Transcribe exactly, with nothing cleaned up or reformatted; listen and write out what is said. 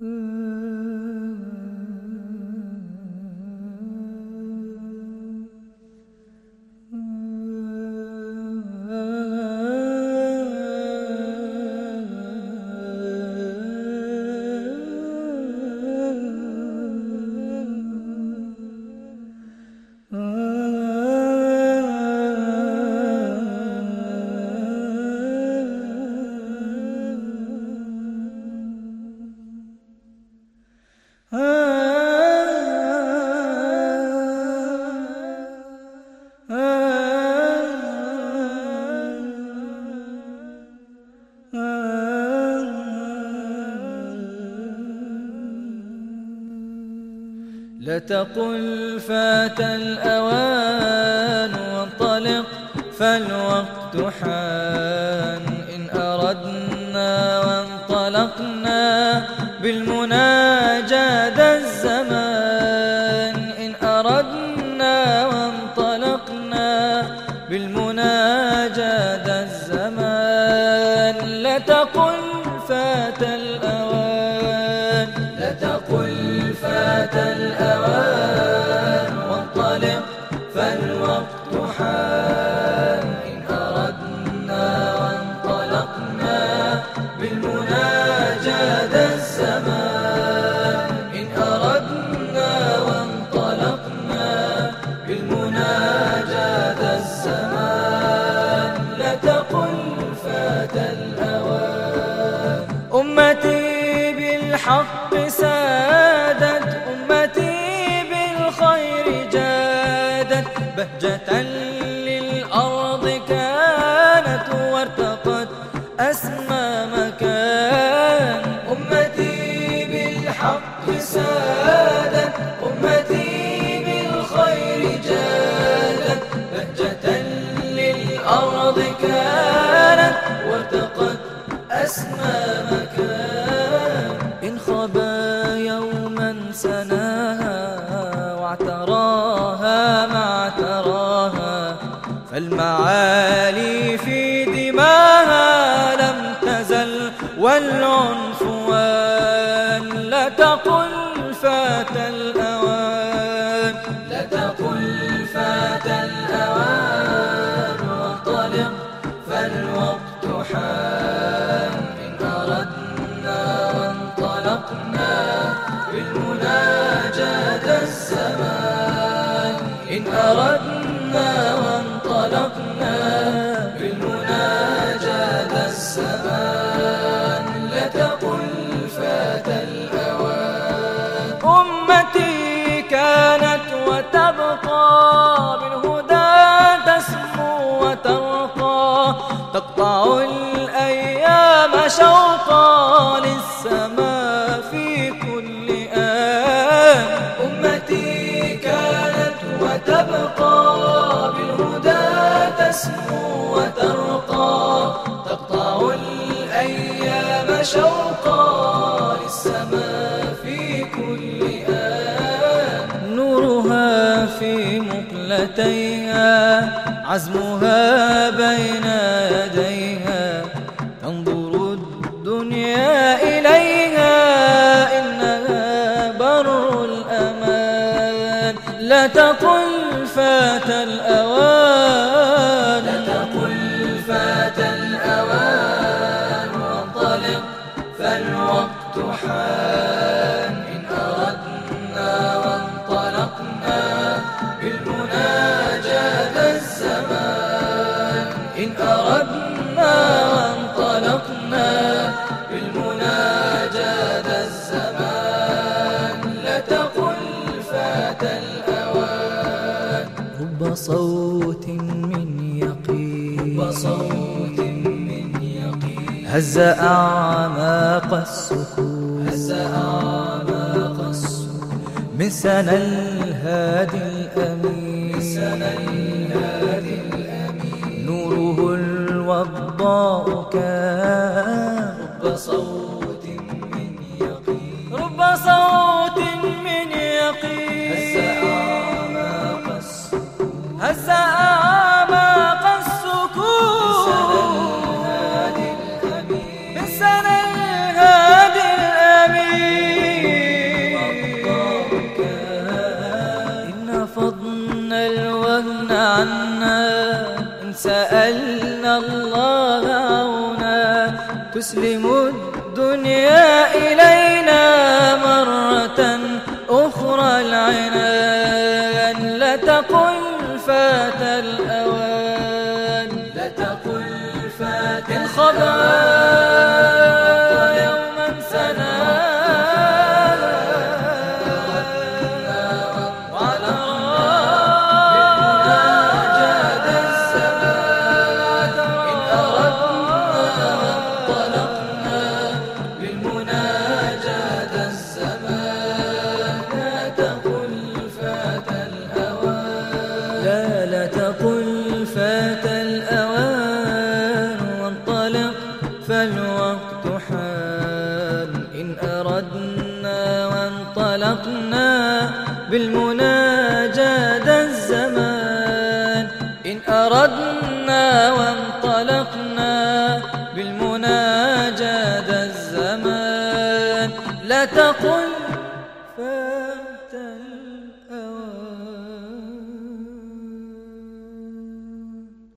لا تقل فات الأوان وانطلق فالوقت حان. إن أردنا وانطلقنا بالمنى جاد الزمان. إن أردنا وانطلقنا بالمنى جاد الزمان. لا تقل فات الأوان، لا تقل فات الأوان وانطلق فالوقت حان. إن أردنا وانطلقنا بالمنى جاد الزمان. إن أردنا وانطلقنا بالمنى جاد الزمان. لا تقل فات الأوان. أمتي بالحق سادت، أمتي بالخير جادت. بهجة للأرض كانت وارتقت أسمى مكان. أمتي بالحق سادت، أمتي بالخير جادت. بهجة للأرض كانت وارتقت أسمى مكان. إن خبا يوما سناها واعتراها ما اعتراها. فالمعالي في دماها لم تزل والعنفوان. لا تقل فات الأوان، لا تقل فات الأوان وانطلق فالوقت حان. إن أردنا وانطلقنا بالمنى جاد الزمان. إن أردنا وانطلقنا بالمنى جاد الزمان. لا تقل فات الأوان. أمتي كانت وتبقى بالهدى تسمو وترقى. تقطع الأيام شوقا للسماء في كل آن. أمتي كانت وتبقى بالهدى تسمو وترقى. تقطع الأيام شوقا للسماء في كل آن. نورها في مقلتيها، عزمها بين يديها. تنظر الدنيا إليها إنها بر الأمان. لا تقل فات الأوان، لا تقل فات الأوان وانطلق فالوقت حان. إن أردنا وانطلقنا بالمنى جاد الزمان. إن أردنا وانطلقنا بالمنى جاد الزمان. لا تقل فات الأوان. رب صوت من يقين، رب صوت من يقين. هز أعماق السكون، هز أعماق السكون. من سنى الهادي الأمين، من سنى الهادي الأمين. نوره الوضاء كان. رب صوت من يقين، رب صوت من يقين. هز أعماق السكون، هز أعماق السكون. من سنى الهادي الأمين، من سنى الهادي الأمين. تسلم الدنيا إلينا مرة أخرى العنان. لا تقل فات الأوان، لا تقل فات إن خضع يوما سنا وعلى جاد الزمان. إن أردنا وانطلقنا بالمنى جاد الزمان. لا تقل فات الأوان، لا لا تقل فات الأوان وانطلق فالوقت حان. إن أردنا وانطلقنا بالمنى جاد الزمان. إن أردنا وانطلقنا بالمنى جاد الزمان. لا تقل فات